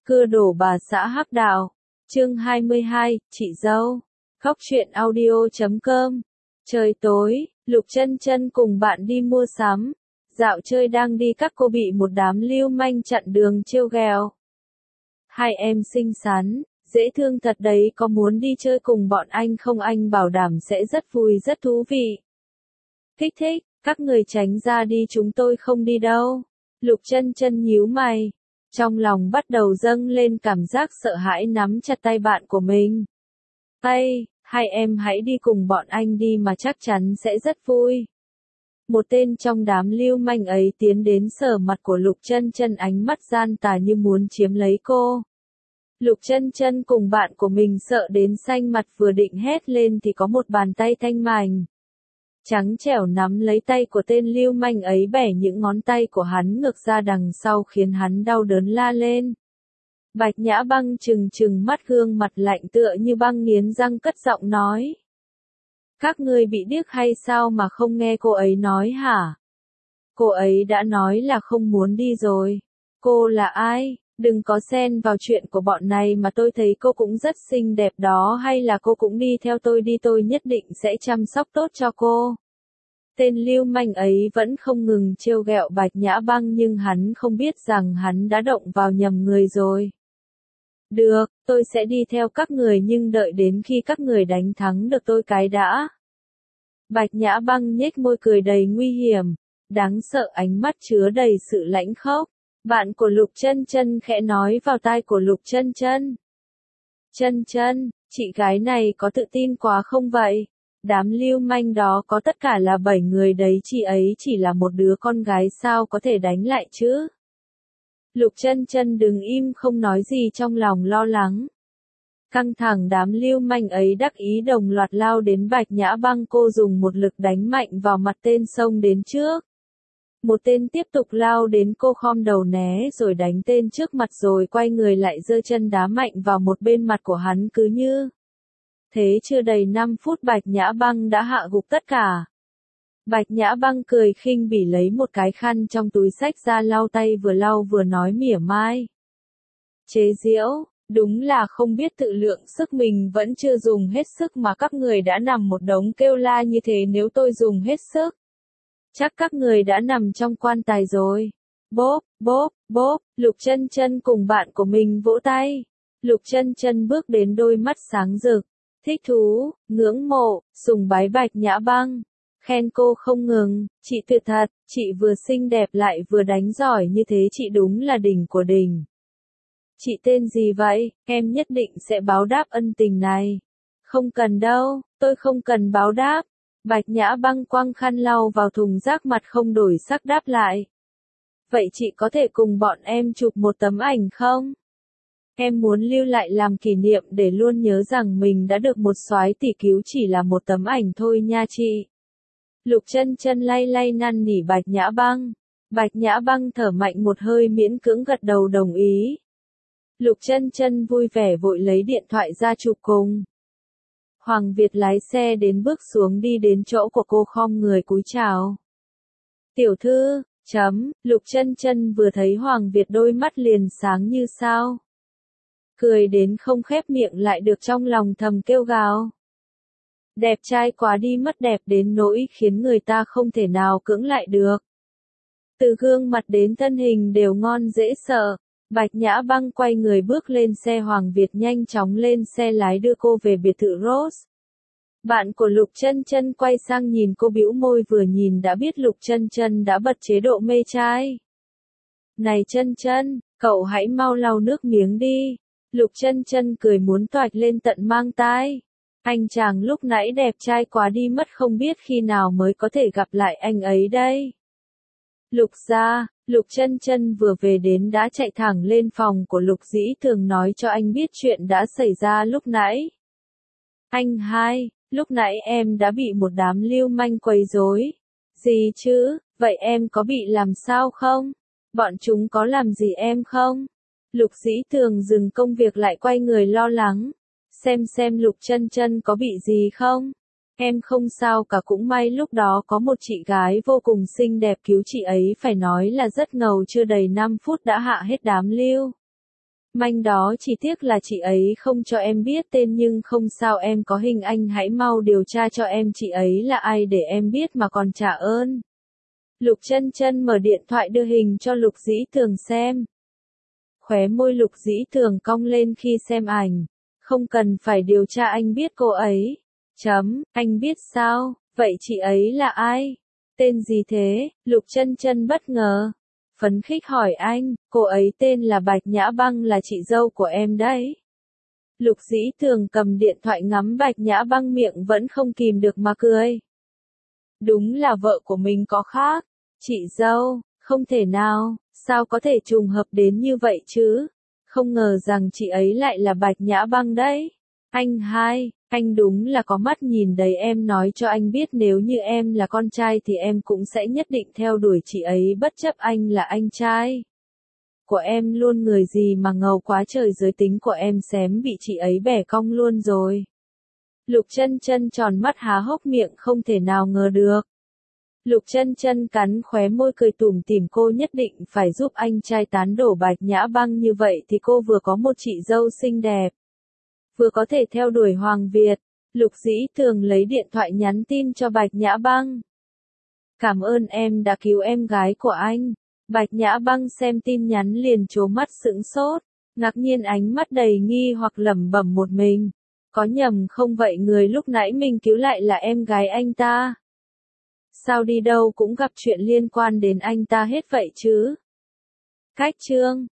Cưa đổ bà xã Hắc Đạo. Chương 22, chị dâu. Khóc chuyện audio.com. Trời tối, Lục Chân Chân cùng bạn đi mua sắm. Dạo chơi đang đi các cô bị một đám lưu manh chặn đường trêu ghẹo. Hai em xinh xắn, dễ thương thật đấy, có muốn đi chơi cùng bọn anh không? Anh bảo đảm sẽ rất vui rất thú vị. Thích thích, các người tránh ra đi, chúng tôi không đi đâu. Lục Chân Chân nhíu mày. Trong lòng bắt đầu dâng lên cảm giác sợ hãi, nắm chặt tay bạn của mình. Tay, hai em hãy đi cùng bọn anh đi mà chắc chắn sẽ rất vui. Một tên trong đám lưu manh ấy tiến đến sờ mặt của Lục Chân Chân, ánh mắt gian tà như muốn chiếm lấy cô. Lục Chân Chân cùng bạn của mình sợ đến xanh mặt, vừa định hét lên thì có một bàn tay thanh mảnh trắng trẻo nắm lấy tay của tên lưu manh ấy, bẻ những ngón tay của hắn ngược ra đằng sau khiến hắn đau đớn la lên. Bạch Nhã Băng trừng trừng mắt, gương mặt lạnh tựa như băng, nghiến răng cất giọng nói. Các ngươi bị điếc hay sao mà không nghe cô ấy nói hả? Cô ấy đã nói là không muốn đi rồi. Cô là ai? Đừng có xen vào chuyện của bọn này mà, tôi thấy cô cũng rất xinh đẹp đó, hay là cô cũng đi theo tôi đi, tôi nhất định sẽ chăm sóc tốt cho cô. Tên lưu manh ấy vẫn không ngừng trêu ghẹo Bạch Nhã Băng, nhưng hắn không biết rằng hắn đã động vào nhầm người rồi. Được, tôi sẽ đi theo các người, nhưng đợi đến khi các người đánh thắng được tôi cái đã. Bạch Nhã Băng nhếch môi cười đầy nguy hiểm, đáng sợ, ánh mắt chứa đầy sự lãnh khốc. Bạn của Lục Chân Chân khẽ nói vào tai của Lục Chân Chân. Chân Chân, chị gái này có tự tin quá không vậy? Đám lưu manh đó có tất cả là 7 người đấy, chị ấy chỉ là một đứa con gái sao có thể đánh lại chứ? Lục Chân Chân đứng im không nói gì, trong lòng lo lắng. Căng thẳng, đám lưu manh ấy đắc ý đồng loạt lao đến Bạch Nhã Băng, cô dùng một lực đánh mạnh vào mặt tên xông đến trước. Một tên tiếp tục lao đến, cô khom đầu né rồi đánh tên trước mặt, rồi quay người lại giơ chân đá mạnh vào một bên mặt của hắn. Cứ như thế chưa đầy 5 phút Bạch Nhã Băng đã hạ gục tất cả. Bạch Nhã Băng cười khinh bỉ lấy một cái khăn trong túi xách ra lau tay, vừa lau vừa nói mỉa mai. Chế giễu, đúng là không biết tự lượng sức, mình vẫn chưa dùng hết sức mà các người đã nằm một đống kêu la như thế, nếu tôi dùng hết sức, chắc các người đã nằm trong quan tài rồi. Bốp, bốp, bốp, Lục Chân Chân cùng bạn của mình vỗ tay. Lục Chân Chân bước đến, đôi mắt sáng rực, thích thú, ngưỡng mộ, sùng bái Bạch Nhã Băng. Khen cô không ngừng, chị tuyệt thật, chị vừa xinh đẹp lại vừa đánh giỏi như thế, chị đúng là đỉnh của đỉnh. Chị tên gì vậy? Em nhất định sẽ báo đáp ân tình này. Không cần đâu, tôi không cần báo đáp. Bạch Nhã Băng quăng khăn lau vào thùng rác, mặt không đổi sắc đáp lại. Vậy chị có thể cùng bọn em chụp một tấm ảnh không? Em muốn lưu lại làm kỷ niệm, để luôn nhớ rằng mình đã được một soái tỷ cứu, chỉ là một tấm ảnh thôi nha chị. Lục Chân Chân lay lay năn nỉ Bạch Nhã Băng. Bạch Nhã Băng thở mạnh một hơi, miễn cưỡng gật đầu đồng ý. Lục Chân Chân vui vẻ vội lấy điện thoại ra chụp cùng. Hoàng Việt lái xe đến, bước xuống đi đến chỗ của cô, khom người cúi chào. Tiểu thư, Lục Chân Chân vừa thấy Hoàng Việt đôi mắt liền sáng như sao. Cười đến không khép miệng lại được, trong lòng thầm kêu gào. Đẹp trai quá đi mất, đẹp đến nỗi khiến người ta không thể nào cưỡng lại được. Từ gương mặt đến thân hình đều ngon dễ sợ. Bạch Nhã Băng quay người bước lên xe, Hoàng Việt nhanh chóng lên xe lái đưa cô về biệt thự Rose. Bạn của Lục Chân Chân quay sang nhìn cô, bĩu môi, vừa nhìn đã biết Lục Chân Chân đã bật chế độ mê trai. Này Chân Chân, cậu hãy mau lau nước miếng đi. Lục Chân Chân cười muốn toạc lên tận mang tai. Anh chàng lúc nãy đẹp trai quá đi mất, không biết khi nào mới có thể gặp lại anh ấy đây. Lục gia, Lục Chân Chân vừa về đến đã chạy thẳng lên phòng của Lục Dĩ Thường, nói cho anh biết chuyện đã xảy ra lúc nãy. Anh hai, lúc nãy em đã bị một đám lưu manh quấy rối. Gì chứ, vậy em có bị làm sao không? Bọn chúng có làm gì em không? Lục Dĩ Thường dừng công việc lại, quay người lo lắng. Xem Lục Chân Chân có bị gì không? Em không sao cả, cũng may lúc đó có một chị gái vô cùng xinh đẹp cứu chị ấy, phải nói là rất ngầu, chưa đầy 5 phút đã hạ hết đám lưu Manh đó, chỉ tiếc là chị ấy không cho em biết tên, nhưng không sao, em có hình, anh hãy mau điều tra cho em chị ấy là ai để em biết mà còn trả ơn. Lục Chân Chân mở điện thoại đưa hình cho Lục Dĩ Tường xem. Khóe môi Lục Dĩ Tường cong lên khi xem ảnh. Không cần phải điều tra, anh biết cô ấy. Anh biết sao? Vậy chị ấy là ai? Tên gì thế? Lục Chân Chân bất ngờ. Phấn khích hỏi anh, cô ấy tên là Bạch Nhã Băng, là chị dâu của em đấy. Lục Dĩ Tường cầm điện thoại ngắm Bạch Nhã Băng, miệng vẫn không kìm được mà cười. Đúng là vợ của mình có khác. Chị dâu, không thể nào, sao có thể trùng hợp đến như vậy chứ? Không ngờ rằng chị ấy lại là Bạch Nhã Băng đấy. Anh đúng là có mắt nhìn đấy, em nói cho anh biết, nếu như em là con trai thì em cũng sẽ nhất định theo đuổi chị ấy, bất chấp anh là anh trai của em luôn, người gì mà ngầu quá trời, giới tính của em xém bị chị ấy bẻ cong luôn rồi. Lục Chân Chân tròn mắt há hốc miệng, không thể nào ngờ được. Lục Chân Chân cắn khóe môi cười tủm tỉm, cô nhất định phải giúp anh trai tán đổ Bạch Nhã Băng, như vậy thì cô vừa có một chị dâu xinh đẹp, vừa có thể theo đuổi Hoàng Việt. Lục Dĩ Tường lấy điện thoại nhắn tin cho Bạch Nhã Băng. Cảm ơn em đã cứu em gái của anh. Bạch Nhã Băng xem tin nhắn liền trố mắt sững sốt, ngạc nhiên, ánh mắt đầy nghi hoặc, lẩm bẩm một mình. Có nhầm không vậy, người lúc nãy mình cứu lại là em gái anh ta? Sao đi đâu cũng gặp chuyện liên quan đến anh ta hết vậy chứ? Cách chương